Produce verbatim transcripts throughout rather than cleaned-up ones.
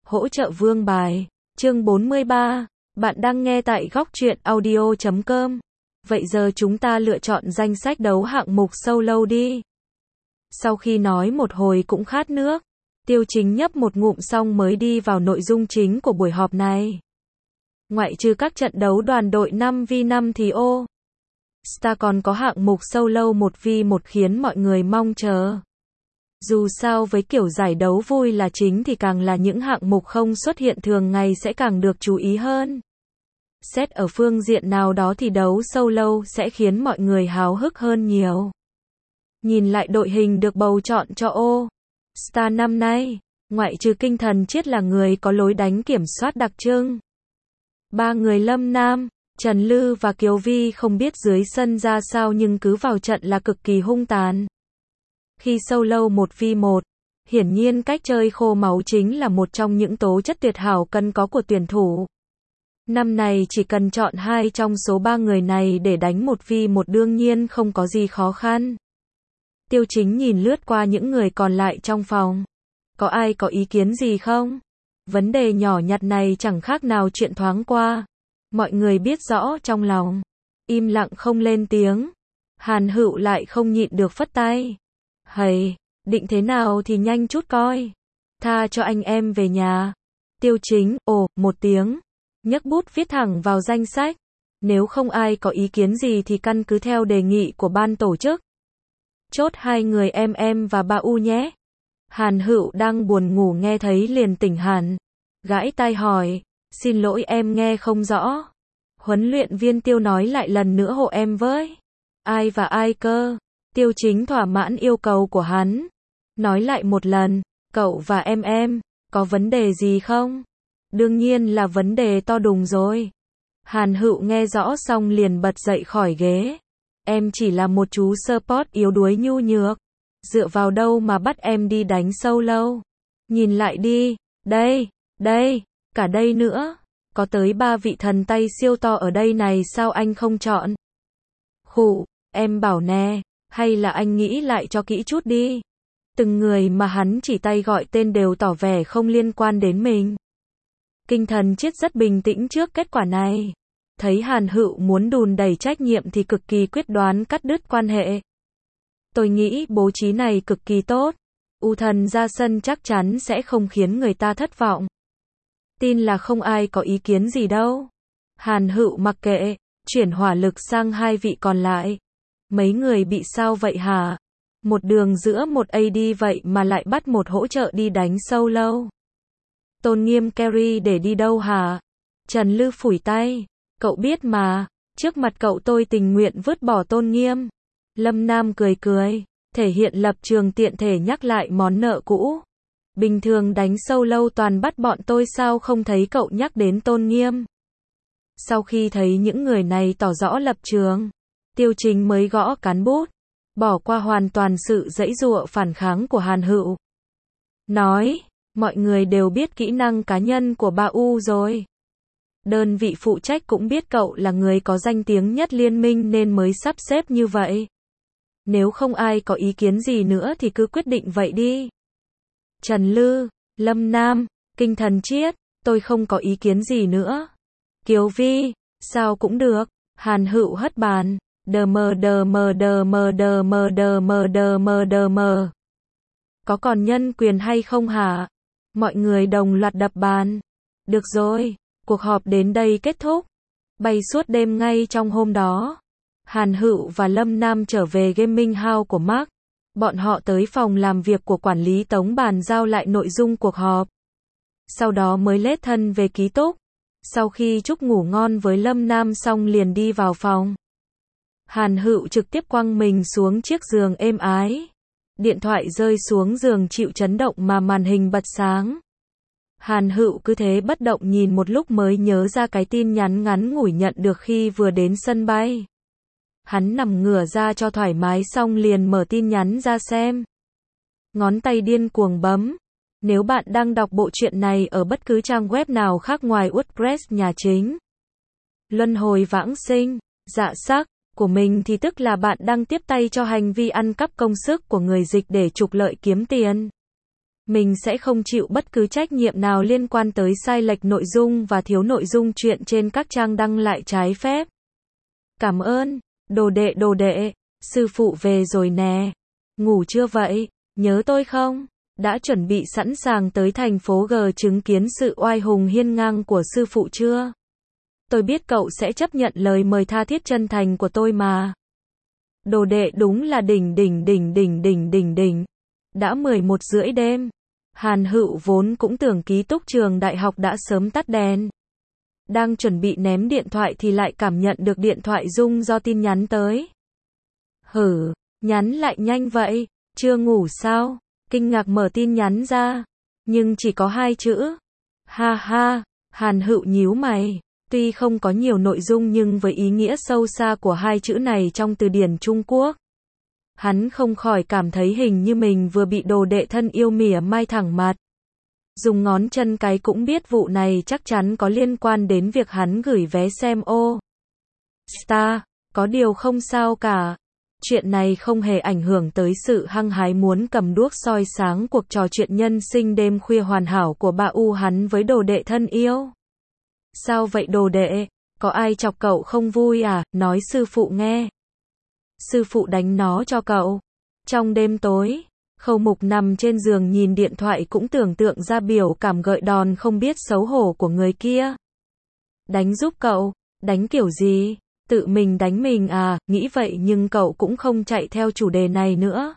Hỗ trợ vương bài. Chương bốn mươi ba. Bạn đang nghe tại góc truyện audio chấm com. Vậy giờ chúng ta lựa chọn danh sách đấu hạng mục solo đi. Sau khi nói một hồi cũng khát nước, Tiêu Chính nhấp một ngụm xong mới đi vào nội dung chính của buổi họp này. Ngoại trừ các trận đấu đoàn đội năm vs năm thì ô Star còn có hạng mục solo một vs một khiến mọi người mong chờ. Dù sao với kiểu giải đấu vui là chính thì càng là những hạng mục không xuất hiện thường ngày sẽ càng được chú ý hơn. Xét ở phương diện nào đó thì đấu solo sẽ khiến mọi người háo hức hơn nhiều. Nhìn lại đội hình được bầu chọn cho ô Star năm nay, ngoại trừ Kinh Thần Chiết là người có lối đánh kiểm soát đặc trưng. Ba người Lâm Nam, Trần Lư và Kiều Vi không biết dưới sân ra sao nhưng cứ vào trận là cực kỳ hung tàn. Khi solo một vs một, hiển nhiên cách chơi khô máu chính là một trong những tố chất tuyệt hảo cần có của tuyển thủ. Năm này chỉ cần chọn hai trong số ba người này để đánh một vs một đương nhiên không có gì khó khăn. Tiêu Chính nhìn lướt qua những người còn lại trong phòng. Có ai có ý kiến gì không? Vấn đề nhỏ nhặt này chẳng khác nào chuyện thoáng qua. Mọi người biết rõ trong lòng. Im lặng không lên tiếng. Hàn Hựu lại không nhịn được phất tay. Hầy, định thế nào thì nhanh chút coi. Tha cho anh em về nhà. Tiêu Chính, ồ, một tiếng. Nhấc bút viết thẳng vào danh sách. Nếu không ai có ý kiến gì thì căn cứ theo đề nghị của ban tổ chức. Chốt hai người em em và ba U nhé. Hàn Hựu đang buồn ngủ nghe thấy liền tỉnh hẳn. Gãi tai hỏi, xin lỗi em nghe không rõ. Huấn luyện viên Tiêu nói lại lần nữa hộ em với. Ai và ai cơ? Tiêu Chính thỏa mãn yêu cầu của hắn. Nói lại một lần, cậu và em em, có vấn đề gì không? Đương nhiên là vấn đề to đùng rồi. Hàn Hựu nghe rõ xong liền bật dậy khỏi ghế. Em chỉ là một chú support yếu đuối nhu nhược. Dựa vào đâu mà bắt em đi đánh solo? Nhìn lại đi, đây, đây, cả đây nữa. Có tới ba vị thần tay siêu to ở đây này sao anh không chọn? Khụ, em bảo nè, hay là anh nghĩ lại cho kỹ chút đi. Từng người mà hắn chỉ tay gọi tên đều tỏ vẻ không liên quan đến mình. Kinh Thần Chiết rất bình tĩnh trước kết quả này. Thấy Hàn Hựu muốn đùn đẩy trách nhiệm thì cực kỳ quyết đoán cắt đứt quan hệ. Tôi nghĩ bố trí này cực kỳ tốt. U Thần ra sân chắc chắn sẽ không khiến người ta thất vọng. Tin là không ai có ý kiến gì đâu. Hàn Hựu mặc kệ, chuyển hỏa lực sang hai vị còn lại. Mấy người bị sao vậy hả? Một đường giữa một a đê vậy mà lại bắt một hỗ trợ đi đánh solo. Tôn Nghiêm carry để đi đâu hả? Trần Lư phủi tay. Cậu biết mà, trước mặt cậu tôi tình nguyện vứt bỏ Tôn Nghiêm. Lâm Nam cười cười, thể hiện lập trường tiện thể nhắc lại món nợ cũ. Bình thường đánh solo toàn bắt bọn tôi sao không thấy cậu nhắc đến Tôn Nghiêm. Sau khi thấy những người này tỏ rõ lập trường, Tiêu Chính mới gõ cán bút, bỏ qua hoàn toàn sự giãy giụa phản kháng của Hàn Hựu. Nói, mọi người đều biết kỹ năng cá nhân của ba U rồi. Đơn vị phụ trách cũng biết cậu là người có danh tiếng nhất liên minh nên mới sắp xếp như vậy. Nếu không ai có ý kiến gì nữa thì cứ quyết định vậy đi. Trần Lư, Lâm Nam, Kinh Thần Chiết, tôi không có ý kiến gì nữa. Kiều Vi, sao cũng được. Hàn Hựu hất bàn. Đờ mờ đờ mờ đờ mờ đờ mờ đờ mờ đờ mờ đờ mờ. Có còn nhân quyền hay không hả? Mọi người đồng loạt đập bàn. Được rồi, cuộc họp đến đây kết thúc. Bay suốt đêm ngay trong hôm đó. Hàn Hựu và Lâm Nam trở về gaming house của Mark. Bọn họ tới phòng làm việc của quản lý Tống bàn giao lại nội dung cuộc họp. Sau đó mới lết thân về ký túc. Sau khi chúc ngủ ngon với Lâm Nam xong liền đi vào phòng. Hàn Hựu trực tiếp quăng mình xuống chiếc giường êm ái. Điện thoại rơi xuống giường chịu chấn động mà màn hình bật sáng. Hàn Hựu cứ thế bất động nhìn một lúc mới nhớ ra cái tin nhắn ngắn ngủi nhận được khi vừa đến sân bay. Hắn nằm ngửa ra cho thoải mái xong liền mở tin nhắn ra xem. Ngón tay điên cuồng bấm. Nếu bạn đang đọc bộ truyện này ở bất cứ trang web nào khác ngoài WordPress nhà chính, luân hồi vãng sinh, dạ sắc của mình thì tức là bạn đang tiếp tay cho hành vi ăn cắp công sức của người dịch để trục lợi kiếm tiền. mình sẽ không chịu bất cứ trách nhiệm nào liên quan tới sai lệch nội dung và thiếu nội dung chuyện trên các trang đăng lại trái phép. Cảm ơn, đồ đệ đồ đệ, sư phụ về rồi nè. Ngủ chưa vậy, nhớ tôi không? Đã chuẩn bị sẵn sàng tới thành phố G chứng kiến sự oai hùng hiên ngang của sư phụ chưa? Tôi biết cậu sẽ chấp nhận lời mời tha thiết chân thành của tôi mà. Đồ đệ đúng là đỉnh đỉnh đỉnh đỉnh đỉnh đỉnh đỉnh. Đã mười một rưỡi đêm. Hàn Hựu vốn cũng tưởng ký túc trường đại học đã sớm tắt đèn. Đang chuẩn bị ném điện thoại thì lại cảm nhận được điện thoại rung do tin nhắn tới. Hử, nhắn lại nhanh vậy, chưa ngủ sao? Kinh ngạc mở tin nhắn ra, nhưng chỉ có hai chữ. Ha ha, Hàn Hựu nhíu mày. Tuy không có nhiều nội dung nhưng với ý nghĩa sâu xa của hai chữ này trong từ điển Trung Quốc, hắn không khỏi cảm thấy hình như mình vừa bị đồ đệ thân yêu mỉa mai thẳng mặt. Dùng ngón chân cái cũng biết vụ này chắc chắn có liên quan đến việc hắn gửi vé xem ô. Star, có điều không sao cả. Chuyện này không hề ảnh hưởng tới sự hăng hái muốn cầm đuốc soi sáng cuộc trò chuyện nhân sinh đêm khuya hoàn hảo của bà U hắn với đồ đệ thân yêu. Sao vậy đồ đệ? Có ai chọc cậu không vui à? Nói sư phụ nghe. Sư phụ đánh nó cho cậu. Trong đêm tối, Khâu Mục nằm trên giường nhìn điện thoại cũng tưởng tượng ra biểu cảm gợi đòn không biết xấu hổ của người kia. Đánh giúp cậu? Đánh kiểu gì? Tự mình đánh mình à? Nghĩ vậy nhưng cậu cũng không chạy theo chủ đề này nữa.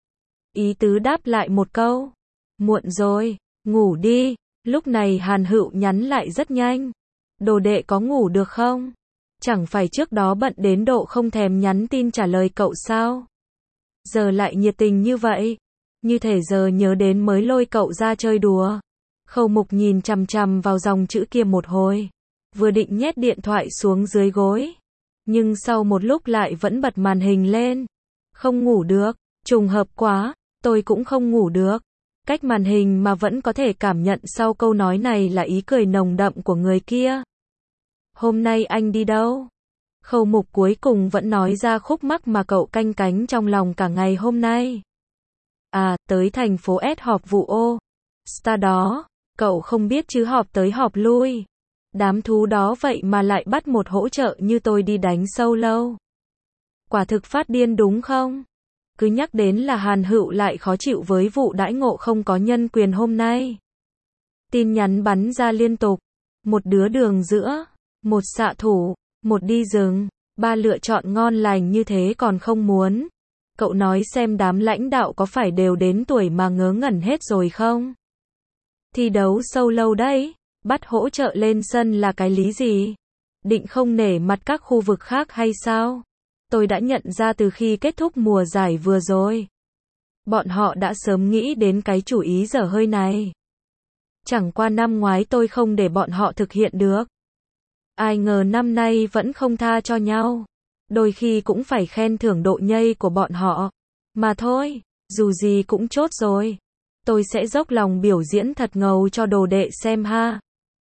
Ý tứ đáp lại một câu. Muộn rồi, ngủ đi. Lúc này Hàn Hựu nhắn lại rất nhanh. Đồ đệ có ngủ được không? Chẳng phải trước đó bận đến độ không thèm nhắn tin trả lời cậu sao? Giờ lại nhiệt tình như vậy. Như thể giờ nhớ đến mới lôi cậu ra chơi đùa. Khâu Mục nhìn chằm chằm vào dòng chữ kia một hồi. Vừa định nhét điện thoại xuống dưới gối. Nhưng sau một lúc lại vẫn bật màn hình lên. Không ngủ được. Trùng hợp quá. Tôi cũng không ngủ được. Cách màn hình mà vẫn có thể cảm nhận sau câu nói này là ý cười nồng đậm của người kia. Hôm nay anh đi đâu? Khâu Mục cuối cùng vẫn nói ra khúc mắc mà cậu canh cánh trong lòng cả ngày hôm nay. À, tới thành phố S họp vụ ô. Star đó, cậu không biết chứ họp tới họp lui. Đám thú đó vậy mà lại bắt một hỗ trợ như tôi đi đánh solo. Quả thực phát điên đúng không? Cứ nhắc đến là Hàn Hựu lại khó chịu với vụ đãi ngộ không có nhân quyền hôm nay. Tin nhắn bắn ra liên tục. Một đứa đường giữa, một xạ thủ, một đi rừng, ba lựa chọn ngon lành như thế còn không muốn. Cậu nói xem đám lãnh đạo có phải đều đến tuổi mà ngớ ngẩn hết rồi không? Thi đấu solo đấy, bắt hỗ trợ lên sân là cái lý gì? Định không nể mặt các khu vực khác hay sao? Tôi đã nhận ra từ khi kết thúc mùa giải vừa rồi. Bọn họ đã sớm nghĩ đến cái chủ ý dở hơi này. Chẳng qua năm ngoái tôi không để bọn họ thực hiện được. Ai ngờ năm nay vẫn không tha cho nhau. Đôi khi cũng phải khen thưởng độ nhây của bọn họ. Mà thôi, dù gì cũng chốt rồi. Tôi sẽ dốc lòng biểu diễn thật ngầu cho đồ đệ xem ha.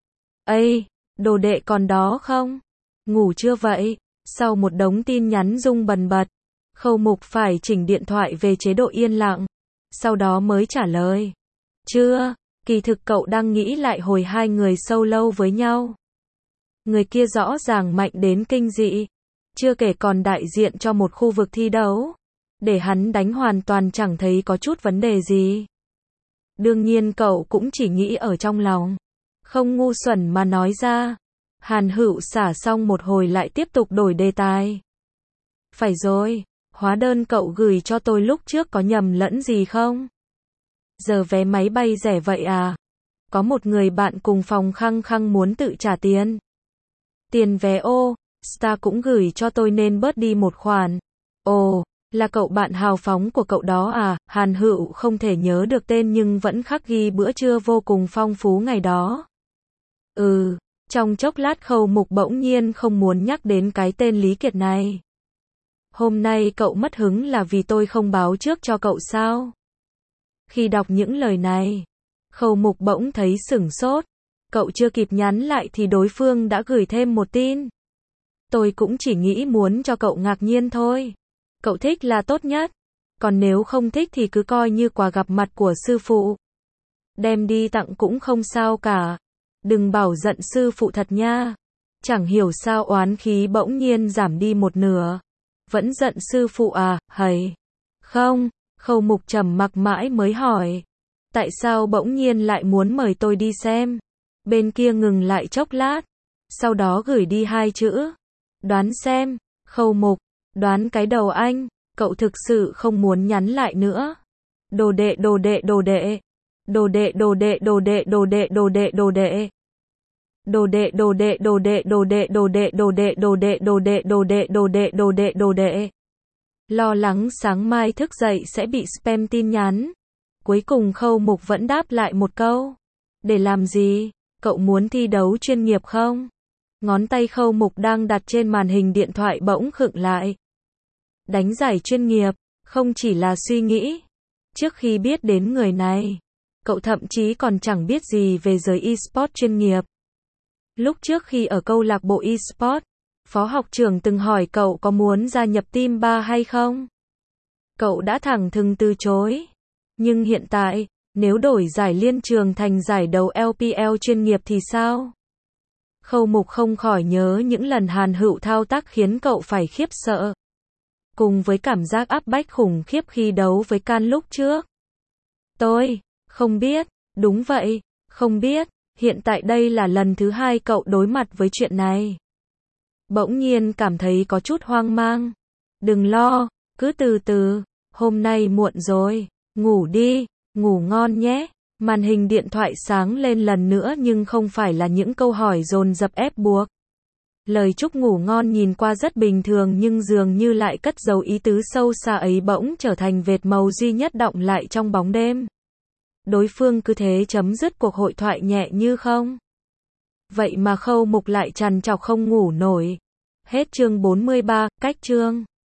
Ây, đồ đệ còn đó không? Ngủ chưa vậy? Sau một đống tin nhắn rung bần bật, Khâu Mục phải chỉnh điện thoại về chế độ yên lặng. Sau đó mới trả lời. Chưa, kỳ thực cậu đang nghĩ lại hồi hai người solo với nhau. Người kia rõ ràng mạnh đến kinh dị. Chưa kể còn đại diện cho một khu vực thi đấu. Để hắn đánh hoàn toàn chẳng thấy có chút vấn đề gì. Đương nhiên cậu cũng chỉ nghĩ ở trong lòng. Không ngu xuẩn mà nói ra. Hàn Hựu xả xong một hồi lại tiếp tục đổi đề tài. Phải rồi, hóa đơn cậu gửi cho tôi lúc trước có nhầm lẫn gì không? Giờ vé máy bay rẻ vậy à? Có một người bạn cùng phòng khăng khăng muốn tự trả tiền. Tiền vé ô, Star cũng gửi cho tôi nên bớt đi một khoản. Ồ, là cậu bạn hào phóng của cậu đó à? Hàn Hựu không thể nhớ được tên nhưng vẫn khắc ghi bữa trưa vô cùng phong phú ngày đó. Ừ. Trong chốc lát Khâu Mục bỗng nhiên không muốn nhắc đến cái tên Lý Kiệt này. Hôm nay cậu mất hứng là vì tôi không báo trước cho cậu sao? Khi đọc những lời này, Khâu Mục bỗng thấy sửng sốt. Cậu chưa kịp nhắn lại thì đối phương đã gửi thêm một tin. Tôi cũng chỉ nghĩ muốn cho cậu ngạc nhiên thôi. Cậu thích là tốt nhất. Còn nếu không thích thì cứ coi như quà gặp mặt của sư phụ. Đem đi tặng cũng không sao cả. Đừng bảo giận sư phụ thật nha. Chẳng hiểu sao oán khí bỗng nhiên giảm đi một nửa. Vẫn giận sư phụ à, hầy? Không, Khâu Mục trầm mặc mãi mới hỏi. Tại sao bỗng nhiên lại muốn mời tôi đi xem? Bên kia ngừng lại chốc lát. Sau đó gửi đi hai chữ. Đoán xem. Khâu Mục, đoán cái đầu anh. Cậu thực sự không muốn nhắn lại nữa. Đồ đệ đồ đệ đồ đệ. Đồ đệ đồ đệ đồ đệ đồ đệ đồ đệ đồ đệ. Đồ đệ đồ đệ đồ đệ đồ đệ đồ đệ đồ đệ đồ đệ đồ đệ đồ đệ đồ đệ đồ đệ đồ đệ. Lo lắng sáng mai thức dậy sẽ bị spam tin nhắn. Cuối cùng Khâu Mục vẫn đáp lại một câu. Để làm gì? Cậu muốn thi đấu chuyên nghiệp không? Ngón tay Khâu Mục đang đặt trên màn hình điện thoại bỗng khựng lại. Đánh giải chuyên nghiệp, không chỉ là suy nghĩ. Trước khi biết đến người này, cậu thậm chí còn chẳng biết gì về giới e-sport chuyên nghiệp. Lúc trước khi ở câu lạc bộ e-sport, phó học trưởng từng hỏi cậu có muốn gia nhập team ba hay không? Cậu đã thẳng thừng từ chối. Nhưng hiện tại, nếu đổi giải liên trường thành giải đấu lờ pê lờ chuyên nghiệp thì sao? Khâu Mục không khỏi nhớ những lần Hàn Hữu thao tác khiến cậu phải khiếp sợ. Cùng với cảm giác áp bách khủng khiếp khi đấu với Can lúc trước. Tôi, không biết, đúng vậy, không biết, hiện tại đây là lần thứ hai cậu đối mặt với chuyện này. Bỗng nhiên cảm thấy có chút hoang mang. Đừng lo, cứ từ từ, hôm nay muộn rồi, ngủ đi, ngủ ngon nhé. Màn hình điện thoại sáng lên lần nữa nhưng không phải là những câu hỏi dồn dập ép buộc. Lời chúc ngủ ngon nhìn qua rất bình thường nhưng dường như lại cất giấu ý tứ sâu xa ấy bỗng trở thành vệt màu duy nhất đọng lại trong bóng đêm. Đối phương cứ thế chấm dứt cuộc hội thoại nhẹ như không. Vậy mà Khâu Mục lại trằn trọc không ngủ nổi. Hết chương bốn mươi ba, cách chương.